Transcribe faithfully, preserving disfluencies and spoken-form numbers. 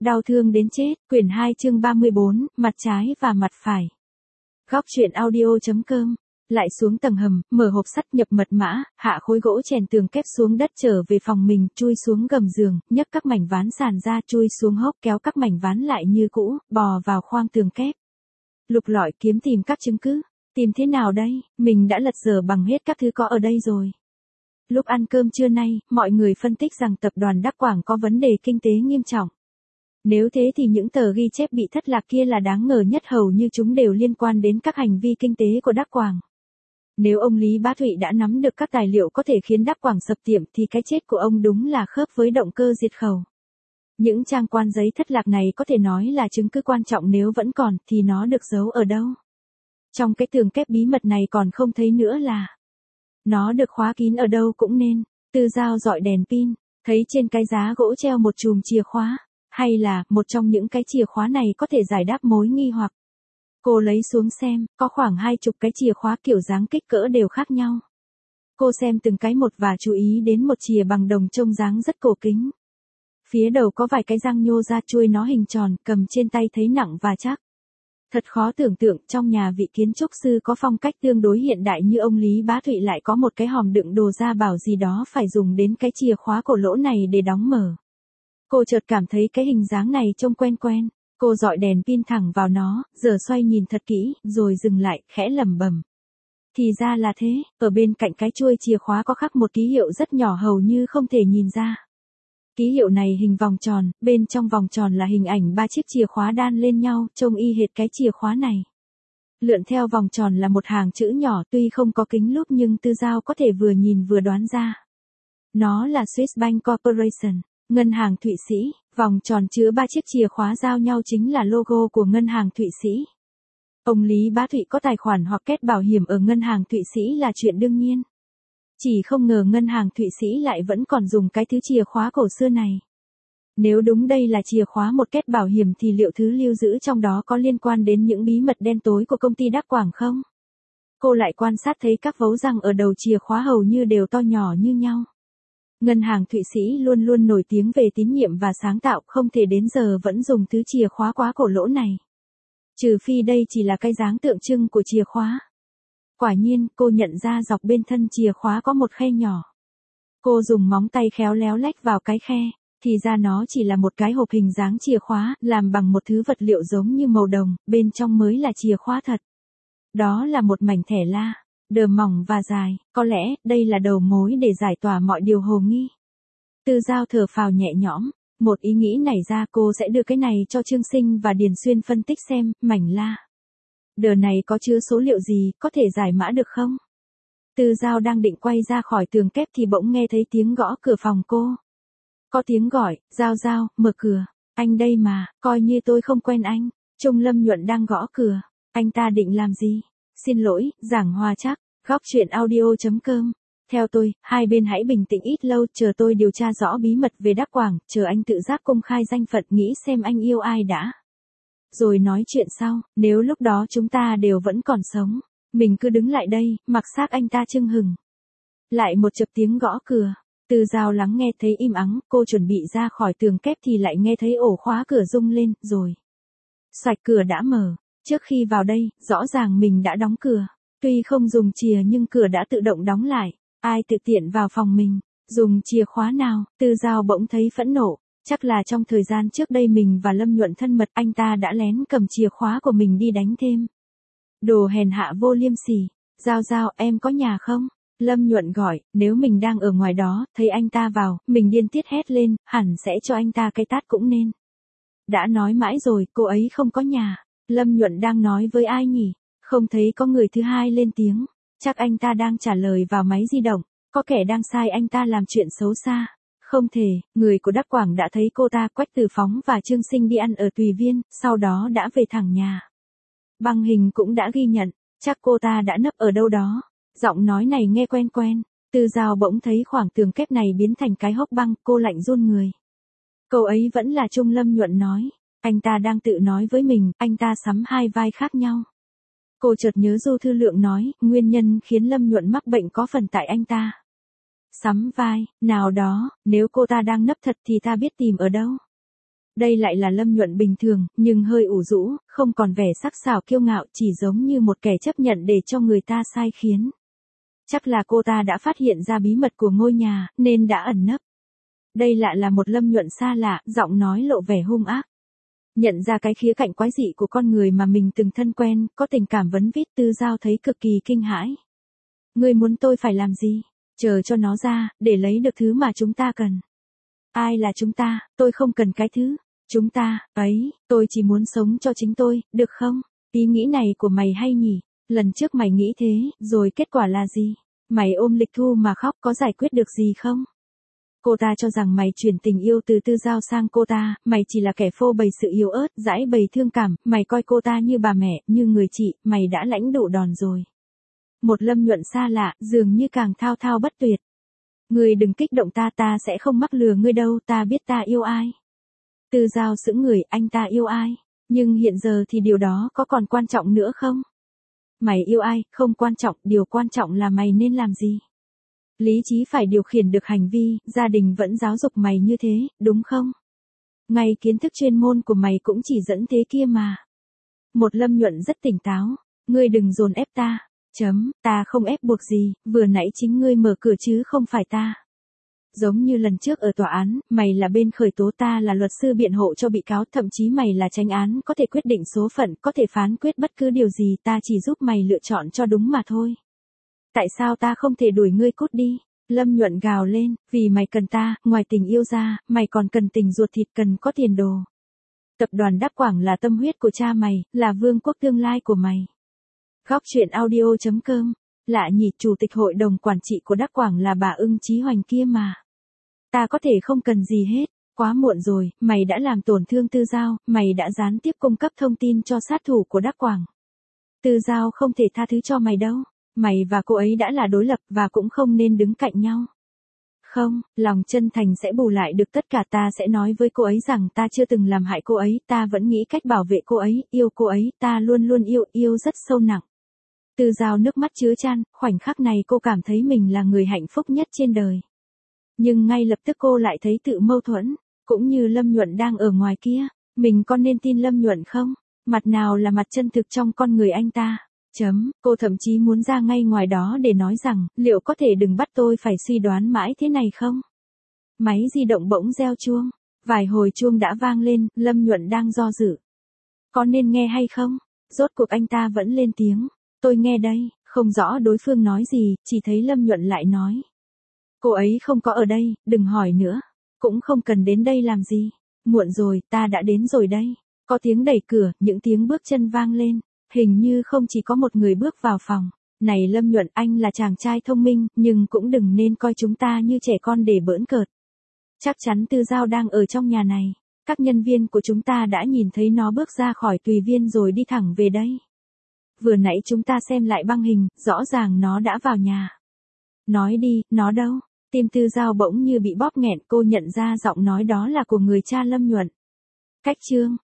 Đau thương đến chết, quyển hai chương ba mươi bốn, mặt trái và mặt phải. Góc truyện audio.com. Lại xuống tầng hầm, mở hộp sắt nhập mật mã, hạ khối gỗ chèn tường kép xuống đất trở về phòng mình, chui xuống gầm giường, nhấc các mảnh ván sàn ra, chui xuống hốc kéo các mảnh ván lại như cũ, bò vào khoang tường kép. Lục lọi kiếm tìm các chứng cứ. Tìm thế nào đây, mình đã lật dở bằng hết các thứ có ở đây rồi. Lúc ăn cơm trưa nay, mọi người phân tích rằng tập đoàn Đắc Quảng có vấn đề kinh tế nghiêm trọng. Nếu thế thì những tờ ghi chép bị thất lạc kia là đáng ngờ nhất, hầu như chúng đều liên quan đến các hành vi kinh tế của Đắc Quảng. Nếu ông Lý Bá Thụy đã nắm được các tài liệu có thể khiến Đắc Quảng sập tiệm thì cái chết của ông đúng là khớp với động cơ diệt khẩu. Những trang quan giấy thất lạc này có thể nói là chứng cứ quan trọng, nếu vẫn còn thì nó được giấu ở đâu? Trong cái tường kép bí mật này còn không thấy nữa là nó được khóa kín ở đâu cũng nên. Tư Giao dọi đèn pin, thấy trên cái giá gỗ treo một chùm chìa khóa, hay là một trong những cái chìa khóa này có thể giải đáp mối nghi hoặc. Cô lấy xuống xem, có khoảng hai chục cái chìa khóa kiểu dáng kích cỡ đều khác nhau. Cô xem từng cái một và chú ý đến một chìa bằng đồng trông dáng rất cổ kính. Phía đầu có vài cái răng nhô ra, chuôi nó hình tròn, cầm trên tay thấy nặng và chắc. Thật khó tưởng tượng trong nhà vị kiến trúc sư có phong cách tương đối hiện đại như ông Lý Bá Thụy lại có một cái hòm đựng đồ gia bảo gì đó phải dùng đến cái chìa khóa cổ lỗ này để đóng mở. Cô chợt cảm thấy cái hình dáng này trông quen quen. Cô dọi đèn pin thẳng vào nó, giờ xoay nhìn thật kỹ, rồi dừng lại, khẽ lẩm bẩm. Thì ra là thế, ở bên cạnh cái chuôi chìa khóa có khắc một ký hiệu rất nhỏ hầu như không thể nhìn ra. Ký hiệu này hình vòng tròn, bên trong vòng tròn là hình ảnh ba chiếc chìa khóa đan lên nhau, trông y hệt cái chìa khóa này. Lượn theo vòng tròn là một hàng chữ nhỏ, tuy không có kính lúp nhưng Tư Giao có thể vừa nhìn vừa đoán ra. Nó là Swiss Bank Corporation, ngân hàng Thụy Sĩ. Vòng tròn chứa ba chiếc chìa khóa giao nhau chính là logo của ngân hàng Thụy Sĩ. Ông Lý Bá Thụy có tài khoản hoặc kết bảo hiểm ở ngân hàng Thụy Sĩ là chuyện đương nhiên. Chỉ không ngờ ngân hàng Thụy Sĩ lại vẫn còn dùng cái thứ chìa khóa cổ xưa này. Nếu đúng đây là chìa khóa một kết bảo hiểm thì liệu thứ lưu giữ trong đó có liên quan đến những bí mật đen tối của công ty Đắc Quảng không? Cô lại quan sát thấy các vấu răng ở đầu chìa khóa hầu như đều to nhỏ như nhau. Ngân hàng Thụy Sĩ luôn luôn nổi tiếng về tín nhiệm và sáng tạo, không thể đến giờ vẫn dùng thứ chìa khóa quá cổ lỗ này. Trừ phi đây chỉ là cái dáng tượng trưng của chìa khóa. Quả nhiên, cô nhận ra dọc bên thân chìa khóa có một khe nhỏ. Cô dùng móng tay khéo léo lách vào cái khe, thì ra nó chỉ là một cái hộp hình dáng chìa khóa, làm bằng một thứ vật liệu giống như màu đồng, bên trong mới là chìa khóa thật. Đó là một mảnh thẻ la, đờm mỏng và dài, có lẽ đây là đầu mối để giải tỏa mọi điều hồ nghi. Tư Giao thở phào nhẹ nhõm, một ý nghĩ nảy ra, cô sẽ đưa cái này cho Trương Sinh và Điền Xuyên phân tích xem, mảnh la đờ này có chứa số liệu gì, có thể giải mã được không? Tư Giao đang định quay ra khỏi tường kép thì bỗng nghe thấy tiếng gõ cửa phòng cô. Có tiếng gọi, Giao Giao, mở cửa, anh đây mà, coi như tôi không quen anh. Trung Lâm Nhuận đang gõ cửa, anh ta định làm gì? Xin lỗi, giảng hòa chắc, góc truyện audio.com. Theo tôi, hai bên hãy bình tĩnh ít lâu, chờ tôi điều tra rõ bí mật về Đắc Quảng, chờ anh tự giác công khai danh phận, nghĩ xem anh yêu ai đã. Rồi nói chuyện sau, nếu lúc đó chúng ta đều vẫn còn sống, mình cứ đứng lại đây, mặc xác anh ta chưng hừng. Lại một chập tiếng gõ cửa, Tư Giao lắng nghe thấy im ắng, cô chuẩn bị ra khỏi tường kép thì lại nghe thấy ổ khóa cửa rung lên, rồi. Xoạch cửa đã mở, trước khi vào đây, rõ ràng mình đã đóng cửa. Tuy không dùng chìa nhưng cửa đã tự động đóng lại, ai tự tiện vào phòng mình, dùng chìa khóa nào? Tư Giao bỗng thấy phẫn nộ. Chắc là trong thời gian trước đây mình và Lâm Nhuận thân mật, anh ta đã lén cầm chìa khóa của mình đi đánh thêm. Đồ hèn hạ vô liêm sỉ. Giao Giao, em có nhà không? Lâm Nhuận gọi, nếu mình đang ở ngoài đó, thấy anh ta vào, mình điên tiết hét lên, hẳn sẽ cho anh ta cái tát cũng nên. Đã nói mãi rồi, cô ấy không có nhà. Lâm Nhuận đang nói với ai nhỉ? Không thấy có người thứ hai lên tiếng. Chắc anh ta đang trả lời vào máy di động. Có kẻ đang sai anh ta làm chuyện xấu xa. Không thể, người của Đắc Quảng đã thấy cô ta, Quách Từ Phóng và Trương Sinh đi ăn ở Tùy Viên, sau đó đã về thẳng nhà. Băng hình cũng đã ghi nhận, chắc cô ta đã nấp ở đâu đó. Giọng nói này nghe quen quen. Tư Giao bỗng thấy khoảng tường kép này biến thành cái hốc băng, cô lạnh run người. Câu ấy vẫn là Trung Lâm Nhuận nói. Anh ta đang tự nói với mình, anh ta sắm hai vai khác nhau. Cô chợt nhớ Du Thư Lượng nói, nguyên nhân khiến Lâm Nhuận mắc bệnh có phần tại anh ta. Sắm vai, nào đó, nếu cô ta đang nấp thật thì ta biết tìm ở đâu. Đây lại là Lâm Nhuận bình thường, nhưng hơi ủ rũ, không còn vẻ sắc sảo kiêu ngạo, chỉ giống như một kẻ chấp nhận để cho người ta sai khiến. Chắc là cô ta đã phát hiện ra bí mật của ngôi nhà, nên đã ẩn nấp. Đây lại là một Lâm Nhuận xa lạ, giọng nói lộ vẻ hung ác. Nhận ra cái khía cạnh quái dị của con người mà mình từng thân quen, có tình cảm vấn vít, Tư Giao thấy cực kỳ kinh hãi. Ngươi muốn tôi phải làm gì? Chờ cho nó ra, để lấy được thứ mà chúng ta cần. Ai là chúng ta? Tôi không cần cái thứ. Chúng ta, ấy, tôi chỉ muốn sống cho chính tôi, được không? Ý nghĩ này của mày hay nhỉ? Lần trước mày nghĩ thế, rồi kết quả là gì? Mày ôm Lịch Thu mà khóc có giải quyết được gì không? Cô ta cho rằng mày chuyển tình yêu từ Tư Giao sang cô ta, mày chỉ là kẻ phô bày sự yếu ớt, dãi bày thương cảm, mày coi cô ta như bà mẹ, như người chị, mày đã lãnh đủ đòn rồi. Một Lâm Nhuận xa lạ, dường như càng thao thao bất tuyệt. Ngươi đừng kích động ta, ta sẽ không mắc lừa ngươi đâu, ta biết ta yêu ai. Tư Giao sững người, anh ta yêu ai? Nhưng hiện giờ thì điều đó có còn quan trọng nữa không? Mày yêu ai, không quan trọng, điều quan trọng là mày nên làm gì? Lý trí phải điều khiển được hành vi, gia đình vẫn giáo dục mày như thế, đúng không? Ngay kiến thức chuyên môn của mày cũng chỉ dẫn thế kia mà. Một Lâm Nhuận rất tỉnh táo, ngươi đừng dồn ép ta, chấm, ta không ép buộc gì, vừa nãy chính ngươi mở cửa chứ không phải ta. Giống như lần trước ở tòa án, mày là bên khởi tố, ta là luật sư biện hộ cho bị cáo, thậm chí mày là chánh án, có thể quyết định số phận, có thể phán quyết bất cứ điều gì, ta chỉ giúp mày lựa chọn cho đúng mà thôi. Tại sao ta không thể đuổi ngươi cút đi? Lâm Nhuận gào lên, vì mày cần ta, ngoài tình yêu ra, mày còn cần tình ruột thịt, cần có tiền đồ. Tập đoàn Đắc Quảng là tâm huyết của cha mày, là vương quốc tương lai của mày. Góc truyện audio chấm com. Lạ nhỉ, chủ tịch hội đồng quản trị của Đắc Quảng là bà Ưng Chí Hoành kia mà. Ta có thể không cần gì hết, quá muộn rồi, mày đã làm tổn thương Tư Giao, mày đã gián tiếp cung cấp thông tin cho sát thủ của Đắc Quảng. Tư Giao không thể tha thứ cho mày đâu, mày và cô ấy đã là đối lập và cũng không nên đứng cạnh nhau. Không, lòng chân thành sẽ bù lại được tất cả, ta sẽ nói với cô ấy rằng ta chưa từng làm hại cô ấy, ta vẫn nghĩ cách bảo vệ cô ấy, yêu cô ấy, ta luôn luôn yêu, yêu rất sâu nặng. Tư Giao nước mắt chứa chan, khoảnh khắc này cô cảm thấy mình là người hạnh phúc nhất trên đời. Nhưng ngay lập tức cô lại thấy tự mâu thuẫn, cũng như Lâm Nhuận đang ở ngoài kia, mình có nên tin Lâm Nhuận không? Mặt nào là mặt chân thực trong con người anh ta? Chấm, cô thậm chí muốn ra ngay ngoài đó để nói rằng, liệu có thể đừng bắt tôi phải suy đoán mãi thế này không? Máy di động bỗng reo chuông, vài hồi chuông đã vang lên, Lâm Nhuận đang do dự. Có nên nghe hay không? Rốt cuộc anh ta vẫn lên tiếng, tôi nghe đây, không rõ đối phương nói gì, chỉ thấy Lâm Nhuận lại nói. Cô ấy không có ở đây, đừng hỏi nữa, cũng không cần đến đây làm gì. Muộn rồi, ta đã đến rồi đây. Có tiếng đẩy cửa, những tiếng bước chân vang lên. Hình như không chỉ có một người bước vào phòng. Này Lâm Nhuận, anh là chàng trai thông minh, nhưng cũng đừng nên coi chúng ta như trẻ con để bỡn cợt. Chắc chắn Tư Giao đang ở trong nhà này. Các nhân viên của chúng ta đã nhìn thấy nó bước ra khỏi tùy viên rồi đi thẳng về đây. Vừa nãy chúng ta xem lại băng hình, rõ ràng nó đã vào nhà. Nói đi, nó đâu? Tim Tư Giao bỗng như bị bóp nghẹn, cô nhận ra giọng nói đó là của người cha Lâm Nhuận. Cách chương